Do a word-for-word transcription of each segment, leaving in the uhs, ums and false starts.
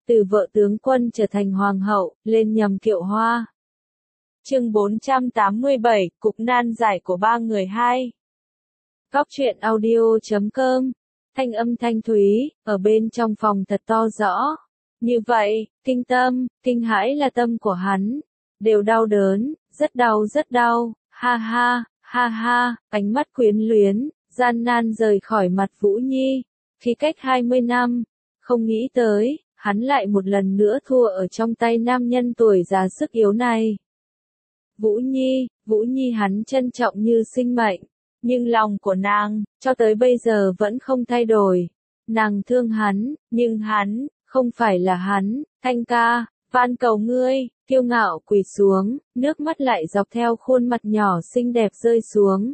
từ vợ tướng quân trở thành hoàng hậu, lên nhầm kiệu hoa. Chương bốn trăm tám mươi bảy, Cục nan giải của ba người hai. Góc truyện audio chấm com. Thanh âm thanh thúy, ở bên trong phòng thật to rõ. Như vậy, kinh tâm, kinh hãi là tâm của hắn. Đều đau đớn, rất đau rất đau, ha ha, ha ha, ánh mắt quyến luyến, gian nan rời khỏi mặt Vũ Nhi. Khi cách hai mươi năm, không nghĩ tới, hắn lại một lần nữa thua ở trong tay nam nhân tuổi già sức yếu này. Vũ Nhi, Vũ Nhi hắn trân trọng như sinh mệnh, nhưng lòng của nàng, cho tới bây giờ vẫn không thay đổi. Nàng thương hắn, nhưng hắn, không phải là hắn, Thanh ca, van cầu ngươi, kiêu ngạo quỳ xuống, nước mắt lại dọc theo khuôn mặt nhỏ xinh đẹp rơi xuống.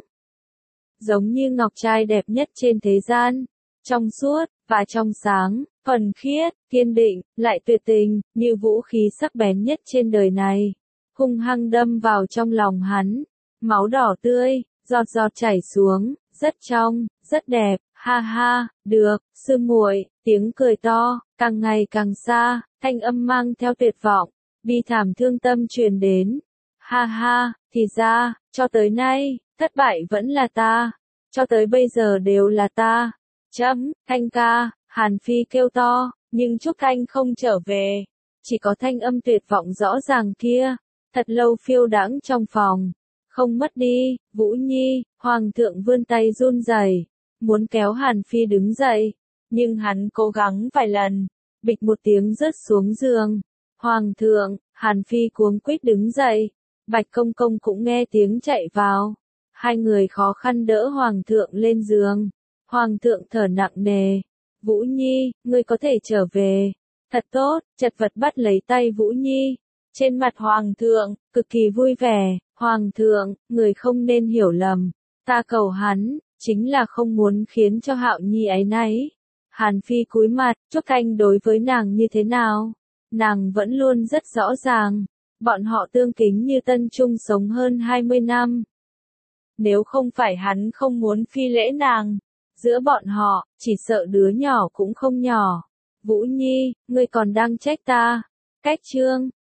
Giống như ngọc trai đẹp nhất trên thế gian, trong suốt, và trong sáng, thuần khiết, kiên định, lại tuyệt tình, như vũ khí sắc bén nhất trên đời này. Hung hăng đâm vào trong lòng hắn, máu đỏ tươi, giọt giọt chảy xuống, rất trong, rất đẹp, ha ha, được, sư muội, tiếng cười to, càng ngày càng xa, thanh âm mang theo tuyệt vọng, bi thảm thương tâm truyền đến. Ha ha, thì ra, cho tới nay, thất bại vẫn là ta, cho tới bây giờ đều là ta. Chấm, Thanh ca, Hàn Phi kêu to, nhưng Trúc Thanh không trở về, chỉ có thanh âm tuyệt vọng rõ ràng kia, thật lâu phiêu đãng trong phòng. Không mất đi, Vũ Nhi, Hoàng thượng vươn tay run rẩy, muốn kéo Hàn Phi đứng dậy, nhưng hắn cố gắng vài lần, bịch một tiếng rớt xuống giường. Hoàng thượng, Hàn Phi cuống quýt đứng dậy, Bạch Công Công cũng nghe tiếng chạy vào. Hai người khó khăn đỡ Hoàng thượng lên giường. Hoàng thượng thở nặng nề. Vũ Nhi, ngươi có thể trở về. Thật tốt, chật vật bắt lấy tay Vũ Nhi. Trên mặt Hoàng thượng, cực kỳ vui vẻ. Hoàng thượng, người không nên hiểu lầm. Ta cầu hắn, chính là không muốn khiến cho Hạo Nhi áy náy. Hàn Phi cúi mặt, Trúc Thanh đối với nàng như thế nào? Nàng vẫn luôn rất rõ ràng. Bọn họ tương kính như tân chung sống hơn hai mươi năm. Nếu không phải hắn không muốn phi lễ nàng, giữa bọn họ, chỉ sợ đứa nhỏ cũng không nhỏ. Vũ Nhi, ngươi còn đang trách ta. Cách chương,